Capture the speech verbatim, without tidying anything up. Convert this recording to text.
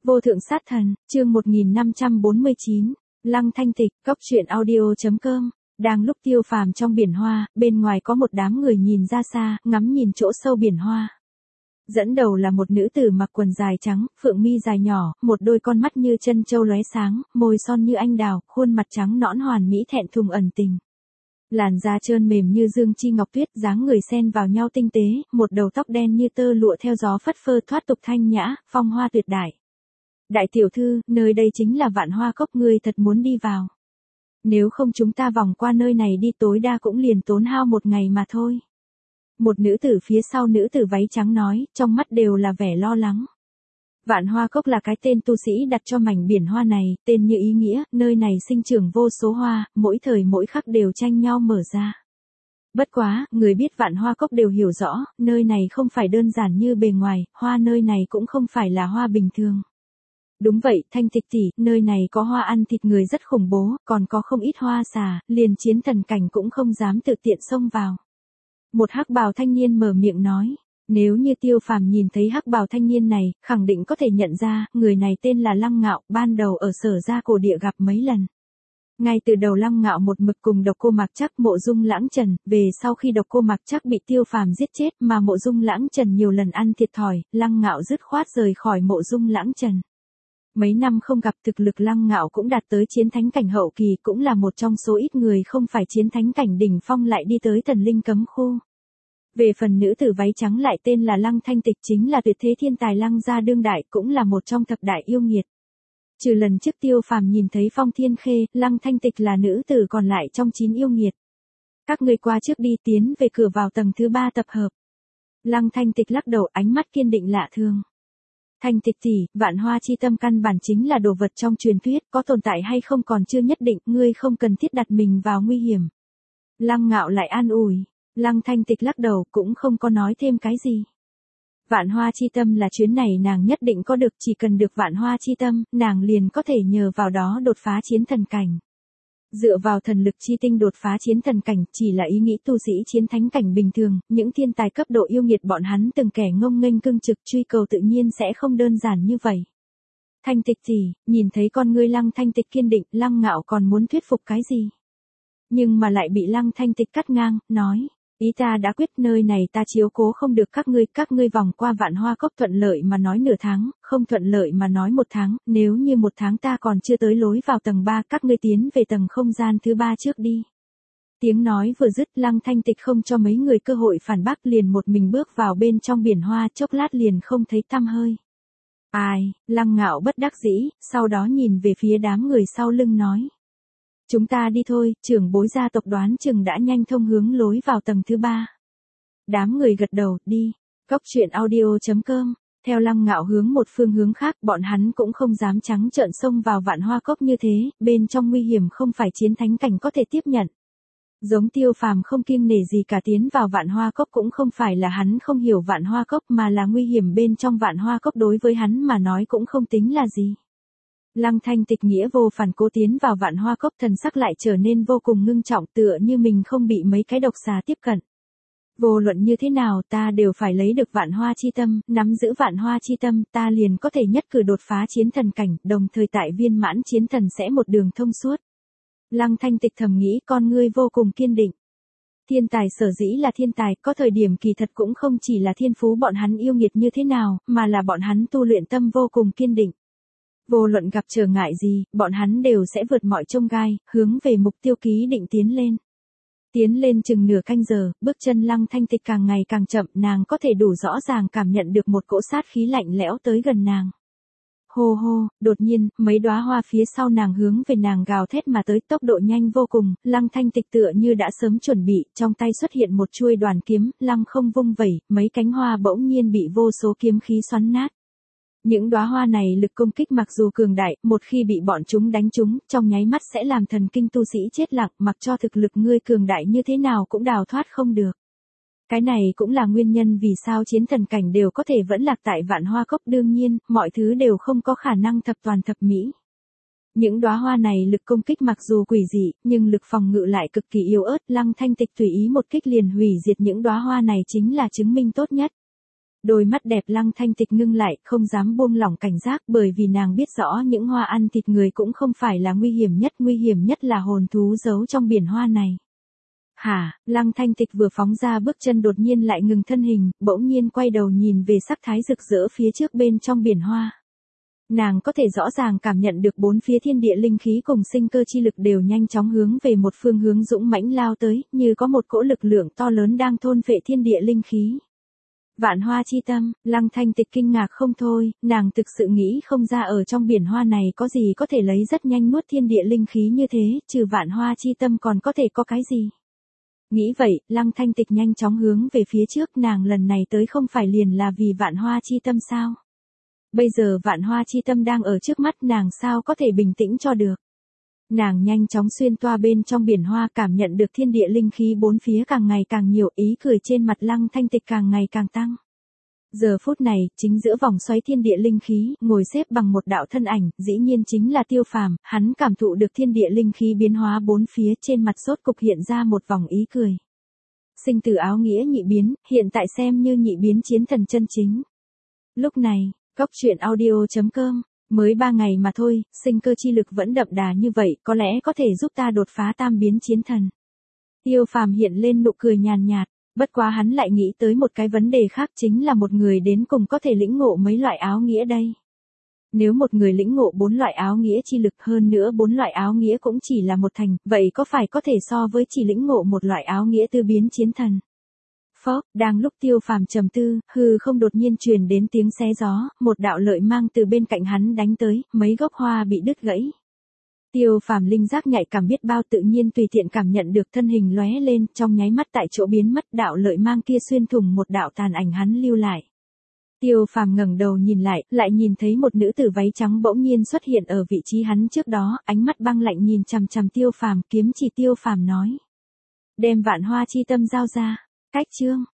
Vô thượng sát thần, chương một nghìn năm trăm bốn mươi chín, Lăng Thanh Tịch, cốc truyện audio.com. Đang lúc Tiêu Phàm trong biển hoa, bên ngoài có một đám người nhìn ra xa, ngắm nhìn chỗ sâu biển hoa. Dẫn đầu là một nữ tử mặc quần dài trắng, phượng mi dài nhỏ, một đôi con mắt như chân châu lóe sáng, môi son như anh đào, khuôn mặt trắng nõn hoàn mỹ thẹn thùng ẩn tình. Làn da trơn mềm như dương chi ngọc tuyết, dáng người xen vào nhau tinh tế, một đầu tóc đen như tơ lụa theo gió phất phơ thoát tục thanh nhã, phong hoa tuyệt đại. Đại tiểu thư, nơi đây chính là Vạn Hoa Cốc, ngươi thật muốn đi vào. Nếu không chúng ta vòng qua nơi này đi tối đa cũng liền tốn hao một ngày mà thôi. Một nữ tử phía sau nữ tử váy trắng nói, trong mắt đều là vẻ lo lắng. Vạn Hoa Cốc là cái tên tu sĩ đặt cho mảnh biển hoa này, tên như ý nghĩa, nơi này sinh trưởng vô số hoa, mỗi thời mỗi khắc đều tranh nhau mở ra. Bất quá, người biết Vạn Hoa Cốc đều hiểu rõ, nơi này không phải đơn giản như bề ngoài, hoa nơi này cũng không phải là hoa bình thường. Đúng vậy, Thanh Tịch tỷ, nơi này có hoa ăn thịt người rất khủng bố, còn có không ít hoa xà, liền chiến thần cảnh cũng không dám tự tiện xông vào. Một hắc bào thanh niên mở miệng nói, nếu như Tiêu Phàm nhìn thấy hắc bào thanh niên này, khẳng định có thể nhận ra, người này tên là Lăng Ngạo, ban đầu ở Sở Gia Cổ Địa gặp mấy lần. Ngay từ đầu Lăng Ngạo một mực cùng Độc Cô Mạc Trắc, Mộ Dung Lãng Trần, về sau khi Độc Cô Mạc Trắc bị Tiêu Phàm giết chết mà Mộ Dung Lãng Trần nhiều lần ăn thiệt thòi, Lăng Ngạo dứt khoát rời khỏi Mộ Dung Lãng Trần. Mấy năm không gặp, thực lực Lăng Ngạo cũng đạt tới chiến thánh cảnh hậu kỳ, cũng là một trong số ít người không phải chiến thánh cảnh đỉnh phong lại đi tới Thần Linh Cấm Khu. Về phần nữ tử váy trắng lại tên là Lăng Thanh Tịch, chính là tuyệt thế thiên tài Lăng gia đương đại, cũng là một trong thập đại yêu nghiệt. Trừ lần trước Tiêu Phàm nhìn thấy Phong Thiên Khê, Lăng Thanh Tịch là nữ tử còn lại trong chín yêu nghiệt. Các ngươi qua trước đi, tiến về cửa vào tầng thứ ba tập hợp. Lăng Thanh Tịch lắc đầu, ánh mắt kiên định lạ thường. Thanh Tịch tỷ, Vạn Hoa chi tâm căn bản chính là đồ vật trong truyền thuyết, có tồn tại hay không còn chưa nhất định, ngươi không cần thiết đặt mình vào nguy hiểm. Lăng Ngạo lại an ủi. Lăng Thanh Tịch lắc đầu, cũng không có nói thêm cái gì. Vạn Hoa chi tâm là chuyến này nàng nhất định có được, chỉ cần được Vạn Hoa chi tâm, nàng liền có thể nhờ vào đó đột phá chiến thần cảnh. Dựa vào thần lực chi tinh đột phá chiến thần cảnh chỉ là ý nghĩ tu sĩ chiến thánh cảnh bình thường, những thiên tài cấp độ yêu nghiệt bọn hắn từng kẻ ngông nghênh cương trực truy cầu tự nhiên sẽ không đơn giản như vậy. Thanh Tịch tỷ, nhìn thấy con ngươi Lăng Thanh Tịch kiên định, Lăng Ngạo còn muốn thuyết phục cái gì? Nhưng mà lại bị Lăng Thanh Tịch cắt ngang, nói. Ý ta đã quyết, nơi này ta chiếu cố không được các ngươi, các ngươi vòng qua Vạn Hoa Cốc thuận lợi mà nói nửa tháng, không thuận lợi mà nói một tháng, nếu như một tháng ta còn chưa tới lối vào tầng ba, các ngươi tiến về tầng không gian thứ ba trước đi. Tiếng nói vừa dứt, Lăng Thanh Tịch không cho mấy người cơ hội phản bác, liền một mình bước vào bên trong biển hoa, chốc lát liền không thấy tăm hơi. Ai, Lăng Ngạo bất đắc dĩ, sau đó nhìn về phía đám người sau lưng nói. Chúng ta đi thôi, trưởng bối gia tộc đoán chừng đã nhanh thông hướng lối vào tầng thứ ba. Đám người gật đầu, đi. Cốc truyện audio.com. Theo Lăng Ngạo hướng một phương hướng khác, bọn hắn cũng không dám trắng trợn xông vào Vạn Hoa Cốc như thế, bên trong nguy hiểm không phải chiến thánh cảnh có thể tiếp nhận. Giống Tiêu Phàm không kiêng nể gì cả tiến vào Vạn Hoa Cốc cũng không phải là hắn không hiểu Vạn Hoa Cốc, mà là nguy hiểm bên trong Vạn Hoa Cốc đối với hắn mà nói cũng không tính là gì. Lăng Thanh Tịch nghĩa vô phản cố tiến vào Vạn Hoa Cốc, thần sắc lại trở nên vô cùng ngưng trọng, tựa như mình không bị mấy cái độc xà tiếp cận. Vô luận như thế nào ta đều phải lấy được Vạn Hoa chi tâm, nắm giữ Vạn Hoa chi tâm, ta liền có thể nhất cử đột phá chiến thần cảnh, đồng thời tại viên mãn chiến thần sẽ một đường thông suốt. Lăng Thanh Tịch thầm nghĩ, con ngươi vô cùng kiên định. Thiên tài sở dĩ là thiên tài, có thời điểm kỳ thật cũng không chỉ là thiên phú bọn hắn yêu nghiệt như thế nào, mà là bọn hắn tu luyện tâm vô cùng kiên định. Vô luận gặp trở ngại gì, bọn hắn đều sẽ vượt mọi chông gai, hướng về mục tiêu ký định tiến lên. Tiến lên chừng nửa canh giờ, bước chân Lăng Thanh Tịch càng ngày càng chậm, nàng có thể đủ rõ ràng cảm nhận được một cỗ sát khí lạnh lẽo tới gần nàng. Hô hô, đột nhiên, mấy đóa hoa phía sau nàng hướng về nàng gào thét mà tới, tốc độ nhanh vô cùng, Lăng Thanh Tịch tựa như đã sớm chuẩn bị, trong tay xuất hiện một chuôi đoàn kiếm, lăng không vung vẩy, mấy cánh hoa bỗng nhiên bị vô số kiếm khí xoắn nát. Những đóa hoa này lực công kích mặc dù cường đại, một khi bị bọn chúng đánh trúng, trong nháy mắt sẽ làm thần kinh tu sĩ chết lặng, mặc cho thực lực ngươi cường đại như thế nào cũng đào thoát không được. Cái này cũng là nguyên nhân vì sao chiến thần cảnh đều có thể vẫn lạc tại Vạn Hoa Cốc, đương nhiên, mọi thứ đều không có khả năng thập toàn thập mỹ. Những đóa hoa này lực công kích mặc dù quỷ dị, nhưng lực phòng ngự lại cực kỳ yếu ớt, Lăng Thanh Tịch tùy ý một kích liền hủy diệt những đóa hoa này chính là chứng minh tốt nhất. Đôi mắt đẹp Lăng Thanh Tịch ngưng lại, không dám buông lỏng cảnh giác bởi vì nàng biết rõ những hoa ăn thịt người cũng không phải là nguy hiểm nhất, nguy hiểm nhất là hồn thú giấu trong biển hoa này. Hả, Lăng Thanh Tịch vừa phóng ra bước chân đột nhiên lại ngừng thân hình, bỗng nhiên quay đầu nhìn về sắc thái rực rỡ phía trước bên trong biển hoa. Nàng có thể rõ ràng cảm nhận được bốn phía thiên địa linh khí cùng sinh cơ chi lực đều nhanh chóng hướng về một phương hướng dũng mãnh lao tới, như có một cỗ lực lượng to lớn đang thôn phệ thiên địa linh khí. Vạn hoa chi tâm, Lăng Thanh Tịch kinh ngạc không thôi, nàng thực sự nghĩ không ra ở trong biển hoa này có gì có thể lấy rất nhanh nuốt thiên địa linh khí như thế, trừ vạn hoa chi tâm còn có thể có cái gì. Nghĩ vậy, Lăng Thanh Tịch nhanh chóng hướng về phía trước, nàng lần này tới không phải liền là vì vạn hoa chi tâm sao? Bây giờ vạn hoa chi tâm đang ở trước mắt nàng sao có thể bình tĩnh cho được. Nàng nhanh chóng xuyên toa bên trong biển hoa cảm nhận được thiên địa linh khí bốn phía càng ngày càng nhiều, ý cười trên mặt Lăng Thanh Tịch càng ngày càng tăng. Giờ phút này, chính giữa vòng xoáy thiên địa linh khí, ngồi xếp bằng một đạo thân ảnh, dĩ nhiên chính là Tiêu Phàm, hắn cảm thụ được thiên địa linh khí biến hóa bốn phía trên mặt sốt cục hiện ra một vòng ý cười. Sinh tử áo nghĩa nhị biến, hiện tại xem như nhị biến chiến thần chân chính. Lúc này, Cốc truyện audio chấm com, mới ba ngày mà thôi, sinh cơ chi lực vẫn đậm đà như vậy, có lẽ có thể giúp ta đột phá tam biến chiến thần. Tiêu Phàm hiện lên nụ cười nhàn nhạt, bất quá hắn lại nghĩ tới một cái vấn đề khác, chính là một người đến cùng có thể lĩnh ngộ mấy loại áo nghĩa đây. Nếu một người lĩnh ngộ bốn loại áo nghĩa chi lực, hơn nữa bốn loại áo nghĩa cũng chỉ là một thành, vậy có phải có thể so với chỉ lĩnh ngộ một loại áo nghĩa tư biến chiến thần? Phốc, đang lúc Tiêu Phàm trầm tư, hư không đột nhiên truyền đến tiếng xé gió, một đạo lợi mang từ bên cạnh hắn đánh tới, mấy gốc hoa bị đứt gãy. Tiêu Phàm linh giác nhạy cảm biết bao, tự nhiên tùy tiện cảm nhận được, thân hình lóe lên, trong nháy mắt tại chỗ biến mất, đạo lợi mang kia xuyên thủng một đạo tàn ảnh hắn lưu lại. Tiêu Phàm ngẩng đầu nhìn lại, lại nhìn thấy một nữ tử váy trắng bỗng nhiên xuất hiện ở vị trí hắn trước đó, ánh mắt băng lạnh nhìn chằm chằm Tiêu Phàm, kiếm chỉ Tiêu Phàm nói: "Đem vạn hoa chi tâm giao ra." Cách chương